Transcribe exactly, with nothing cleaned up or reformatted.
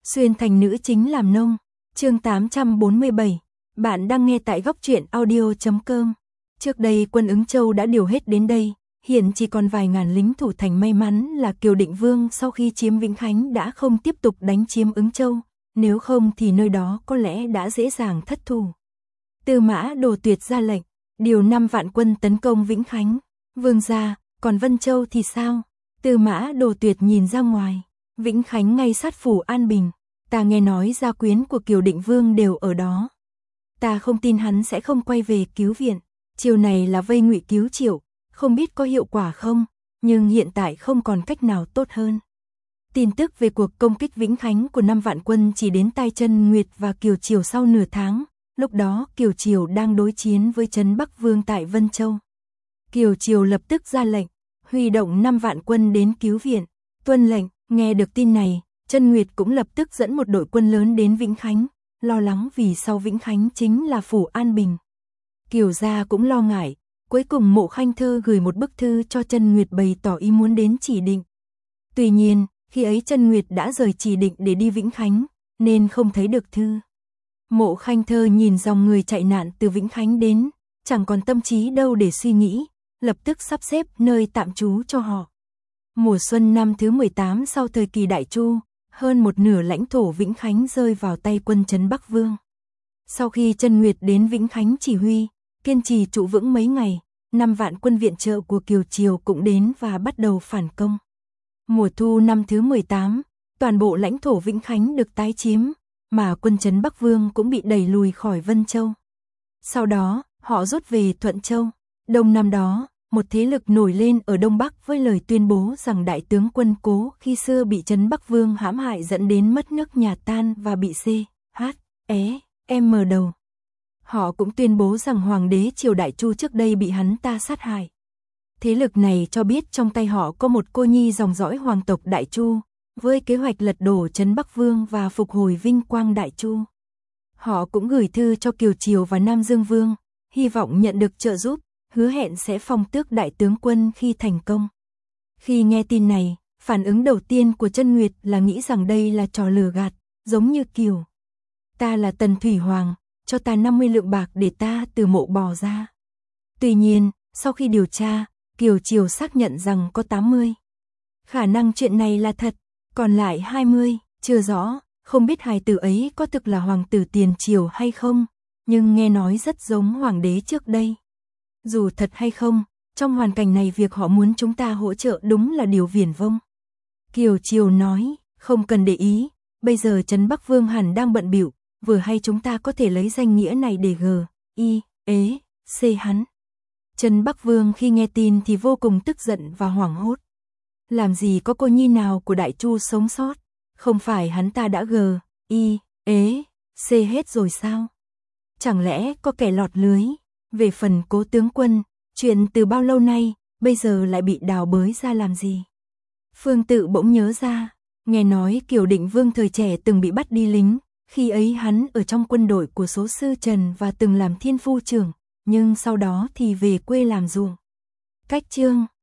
Xuyên thành nữ chính làm nông. Chương tám trăm bốn mươi bảy. Bạn đang nghe tại góc truyện audio chấm com. Trước đây quân Ứng Châu đã điều hết đến đây, hiện chỉ còn vài ngàn lính thủ thành. May mắn là Kiều Định Vương sau khi chiếm Vĩnh Khánh đã không tiếp tục đánh chiếm Ứng Châu, nếu không thì nơi đó có lẽ đã dễ dàng thất thủ. Tư Mã Đồ Tuyệt ra lệnh, điều năm vạn quân tấn công Vĩnh Khánh. Vương gia, còn Vân Châu thì sao? Tư Mã Đồ Tuyệt nhìn ra ngoài. Vĩnh Khánh ngay sát phủ An Bình. Ta nghe nói gia quyến của Kiều Định Vương đều ở đó. Ta không tin hắn sẽ không quay về cứu viện. Chiều này là vây ngụy cứu Triệu, không biết có hiệu quả không, nhưng hiện tại không còn cách nào tốt hơn. Tin tức về cuộc công kích Vĩnh Khánh của năm vạn quân chỉ đến tai Chân Nguyệt và Kiều Triều sau nửa tháng. Lúc đó Kiều Triều đang đối chiến với Trấn Bắc Vương tại Vân Châu. Kiều Triều lập tức ra lệnh, huy động năm vạn quân đến cứu viện. Tuân lệnh. Nghe được tin này, Chân Nguyệt cũng lập tức dẫn một đội quân lớn đến Vĩnh Khánh, lo lắng vì sau Vĩnh Khánh chính là phủ An Bình. Kiều gia cũng lo ngại, cuối cùng Mộ Khanh Thơ gửi một bức thư cho Chân Nguyệt bày tỏ ý muốn đến chỉ định. Tuy nhiên, khi ấy Chân Nguyệt đã rời chỉ định để đi Vĩnh Khánh, nên không thấy được thư. Mộ Khanh Thơ nhìn dòng người chạy nạn từ Vĩnh Khánh đến, chẳng còn tâm trí đâu để suy nghĩ, lập tức sắp xếp nơi tạm trú cho họ. Mùa xuân năm thứ mười tám sau thời kỳ Đại Chu, hơn một nửa lãnh thổ Vĩnh Khánh rơi vào tay quân Trấn Bắc Vương. Sau khi Chân Nguyệt đến Vĩnh Khánh chỉ huy, kiên trì trụ vững mấy ngày, năm vạn quân viện trợ của Kiều Triều cũng đến và bắt đầu phản công. Mùa thu năm thứ mười tám, toàn bộ lãnh thổ Vĩnh Khánh được tái chiếm, mà quân Trấn Bắc Vương cũng bị đẩy lùi khỏi Vân Châu. Sau đó, họ rút về Thuận Châu. Đông năm đó, một thế lực nổi lên ở Đông Bắc với lời tuyên bố rằng đại tướng Quân Cố khi xưa bị Trấn Bắc Vương hãm hại dẫn đến mất nước nhà tan và bị C, H, E, M đầu. Họ cũng tuyên bố rằng hoàng đế triều Đại Chu trước đây bị hắn ta sát hại. Thế lực này cho biết trong tay họ có một cô nhi dòng dõi hoàng tộc Đại Chu, với kế hoạch lật đổ Trấn Bắc Vương và phục hồi vinh quang Đại Chu. Họ cũng gửi thư cho Kiều Triều và Nam Dương Vương, hy vọng nhận được trợ giúp, hứa hẹn sẽ phong tước đại tướng quân khi thành công. Khi nghe tin này, phản ứng đầu tiên của Chân Nguyệt là nghĩ rằng đây là trò lừa gạt, giống như Kiều. Ta là Tần Thủy Hoàng, cho ta năm mươi lượng bạc để ta từ mộ bò ra. Tuy nhiên, sau khi điều tra, Kiều Triều xác nhận rằng có tám mươi. Khả năng chuyện này là thật, còn lại hai mươi, chưa rõ, không biết hài tử ấy có thực là hoàng tử tiền triều hay không, nhưng nghe nói rất giống hoàng đế trước đây. Dù thật hay không, trong hoàn cảnh này việc họ muốn chúng ta hỗ trợ đúng là điều viển vông. Kiều Triều nói, không cần để ý, bây giờ Trấn Bắc Vương hẳn đang bận bịu, vừa hay chúng ta có thể lấy danh nghĩa này để g, i, ế, c hắn. Trấn Bắc Vương khi nghe tin thì vô cùng tức giận và hoảng hốt. Làm gì có cô nhi nào của Đại Chu sống sót, không phải hắn ta đã g, i, ế, c hết rồi sao? Chẳng lẽ có kẻ lọt lưới? Về phần Cố tướng quân, chuyện từ bao lâu nay, bây giờ lại bị đào bới ra làm gì? Phương Tự bỗng nhớ ra, nghe nói Kiều Định Vương thời trẻ từng bị bắt đi lính, khi ấy hắn ở trong quân đội của số sư Trần và từng làm thiên phu trưởng, nhưng sau đó thì về quê làm ruộng. Cách chương